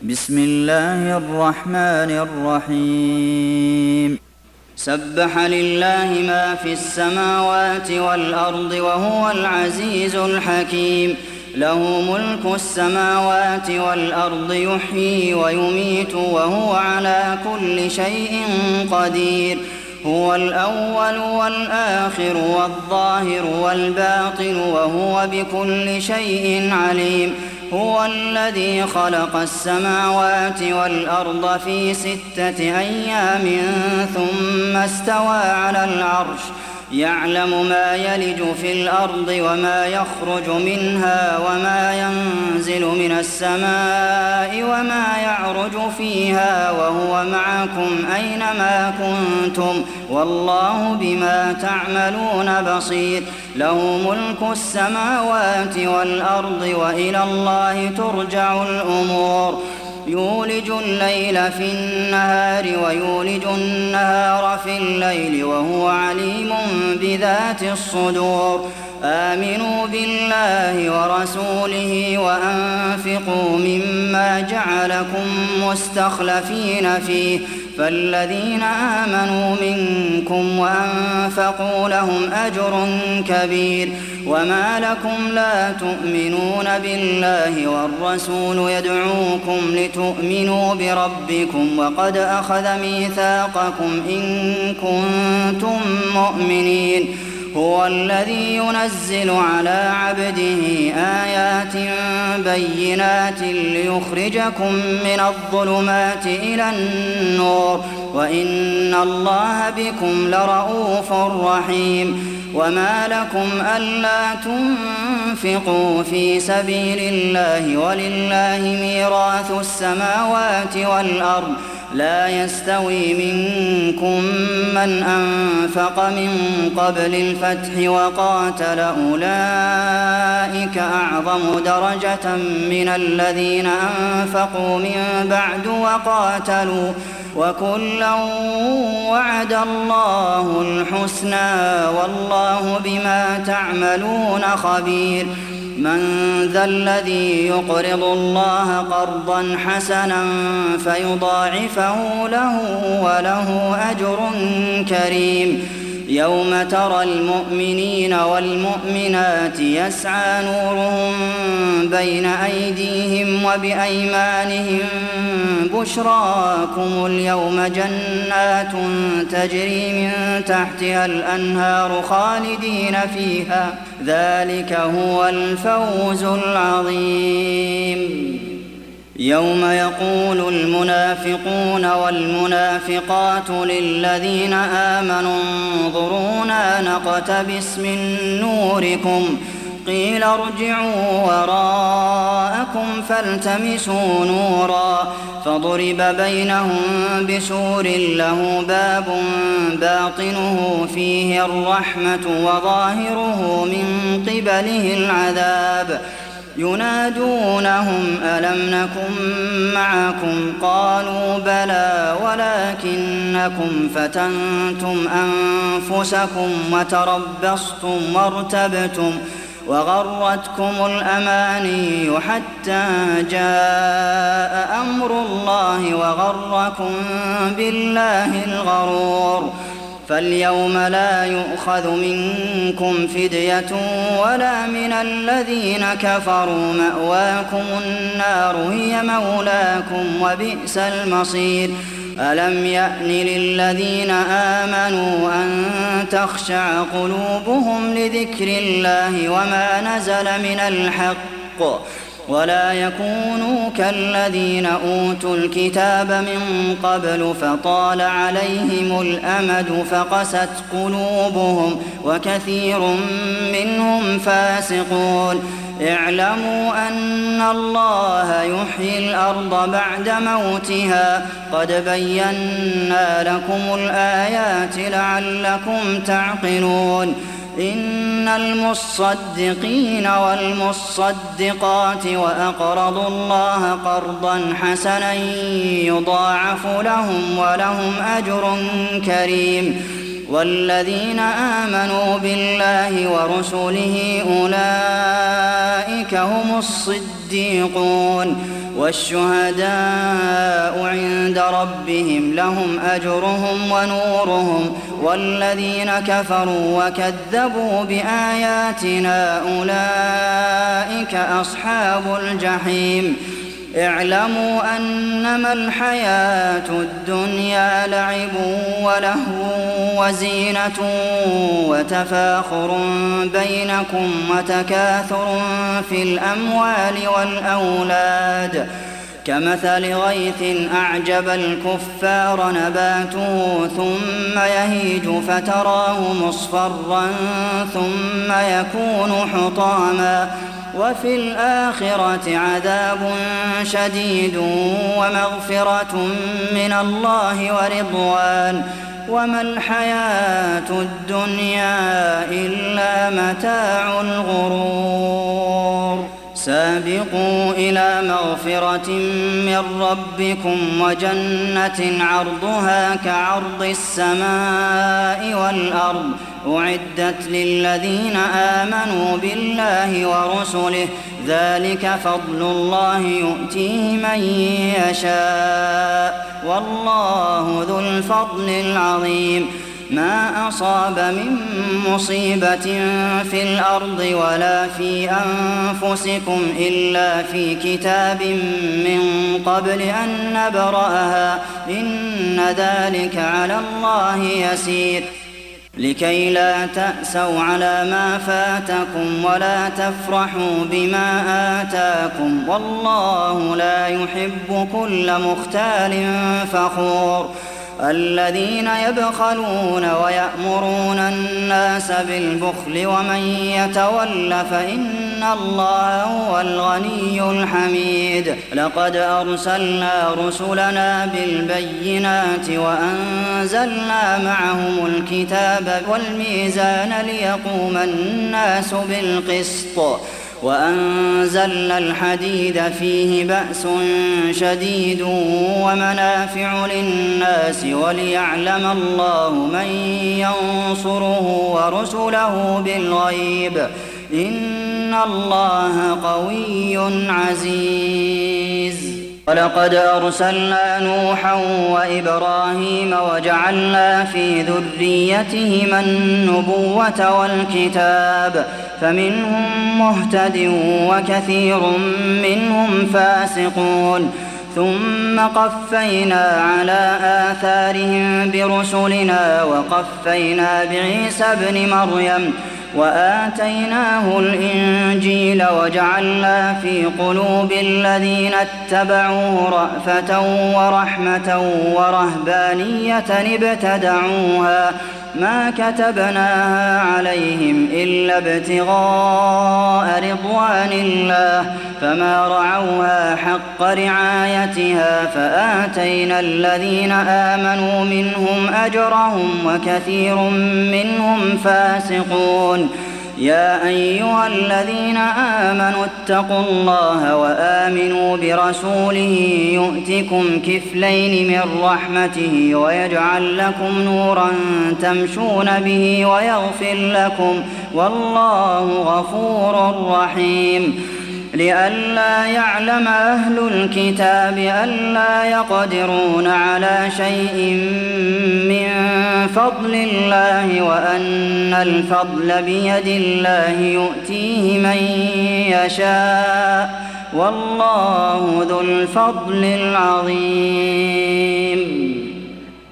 بسم الله الرحمن الرحيم سبح لله ما في السماوات والأرض وهو العزيز الحكيم له ملك السماوات والأرض يحيي ويميت وهو على كل شيء قدير هو الأول والآخر والظاهر والباطن وهو بكل شيء عليم هو الذي خلق السماوات والأرض في 6 أيام ثم استوى على العرش يعلم ما يلج في الأرض وما يخرج منها وما ينزل من السماء وما يعرج فيها وهو معكم أينما كنتم والله بما تعملون بصير له ملك السماوات والأرض وإلى الله ترجع الأمور يولج الليل في النهار ويولج النهار في الليل وهو عليم بذات الصدور آمنوا بالله ورسوله وأنفقوا مما جعلكم مستخلفين فيه فالذين آمنوا منكم وأنفقوا لهم أجر كبير وما لكم لا تؤمنون بالله والرسول يدعوكم لتؤمنوا بربكم وقد أخذ ميثاقكم إن كنتم مؤمنين هو الذي ينزل على عبده آيات بينات ليخرجكم من الظلمات إلى النور وإن الله بكم لرءوف رحيم وما لكم ألا تنفقوا في سبيل الله ولله ميراث السماوات والأرض لا يستوي منكم من أنفق من قبل الفتح وقاتل أولئك أعظم درجة من الذين أنفقوا من بعد وقاتلوا وكلا وعد الله الحسنى والله بما تعملون خبير من ذا الذي يقرض الله قرضا حسنا فيضاعفه له وله أجر كريم يوم ترى المؤمنين والمؤمنات يسعى نورهم بين أيديهم وبأيمانهم بشراكم اليوم جنات تجري من تحتها الأنهار خالدين فيها ذلك هو الفوز العظيم يوم يقول المنافقون والمنافقات للذين آمنوا انظرونا نقتبس من نوركم قيل ارجعوا وراءكم فالتمسوا نورا فضرب بينهم بسور له باب باطنه فيه الرحمة وظاهره من قبله العذاب ينادونهم ألم نكن معكم قالوا بلى ولكنكم فتنتم أنفسكم وتربصتم وارتبتم وغرتكم الأماني حتى جاء أمر الله وغركم بالله الغرور فاليوم لا يؤخذ منكم فدية ولا من الذين كفروا مأواكم النار هي مولاكم وبئس المصير ألم يأن للذين آمنوا أن تخشع قلوبهم لذكر الله وما نزل من الحق ولا يكونوا كالذين أوتوا الكتاب من قبل فطال عليهم الأمد فقست قلوبهم وكثير منهم فاسقون اعلموا أن الله يحيي الأرض بعد موتها قد بينا لكم الآيات لعلكم تعقلون إن المصدقين والمصدقات وأقرضوا الله قرضا حسنا يضاعف لهم ولهم أجر كريم والذين آمنوا بالله ورسله أولئك هم الصديقون والشهداء عند ربهم لهم أجرهم ونورهم والذين كفروا وكذبوا بآياتنا أولئك أصحاب الجحيم اعلموا أنما الحياة الدنيا لعب ولهو وزينة وتفاخر بينكم وتكاثر في الأموال والأولاد كمثل غيث أعجب الكفار نباته ثم يهيج فتراه مصفرا ثم يكون حطاما وفي الآخرة عذاب شديد ومغفرة من الله ورضوان وما الحياة الدنيا إلا متاع الغرور سابقوا إلى مغفرة من ربكم وجنة عرضها كعرض السماء والأرض أعدت للذين آمنوا بالله ورسله ذلك فضل الله يؤتيه من يشاء والله ذو الفضل العظيم ما أصاب من مصيبة في الأرض ولا في أنفسكم إلا في كتاب من قبل أن نبرأها إن ذلك على الله يسير لكي لا تأسوا على ما فاتكم ولا تفرحوا بما آتاكم والله لا يحب كل مختال فخور الذين يبخلون ويأمرون الناس بالبخل ومن يتول فإن الله هو الغني الحميد لقد أرسلنا رسلنا بالبينات وأنزلنا معهم الكتاب والميزان ليقوم الناس بالقسط وأنزلنا الحديد فيه بأس شديد ومنافع للناس وليعلم الله من ينصره ورسله بالغيب إن الله قوي عزيز ولقد أرسلنا نوحا وإبراهيم وجعلنا في ذريتهما النبوة والكتاب فمنهم مهتد وكثير منهم فاسقون ثم قفينا على آثارهم برسلنا وقفينا بعيسى ابن مريم وآتيناه الإنجيل وجعلنا في قلوب الذين اتبعوه رأفة ورحمة ورهبانية ابتدعوها ما كتبناها عليهم إلا ابتغاء رضوان الله فما رعوها حق رعايتها فآتينا الذين آمنوا منهم أجرهم وكثير منهم فاسقون يا أيها الذين آمنوا اتقوا الله وآمنوا برسوله يؤتكم كفلين من رحمته ويجعل لكم نورا تمشون به ويغفر لكم والله غفور رحيم لئلا يعلم أهل الكتاب ألا يقدرون على شيء من فضل الله وأن الفضل بيد الله يؤتيه من يشاء والله ذو الفضل العظيم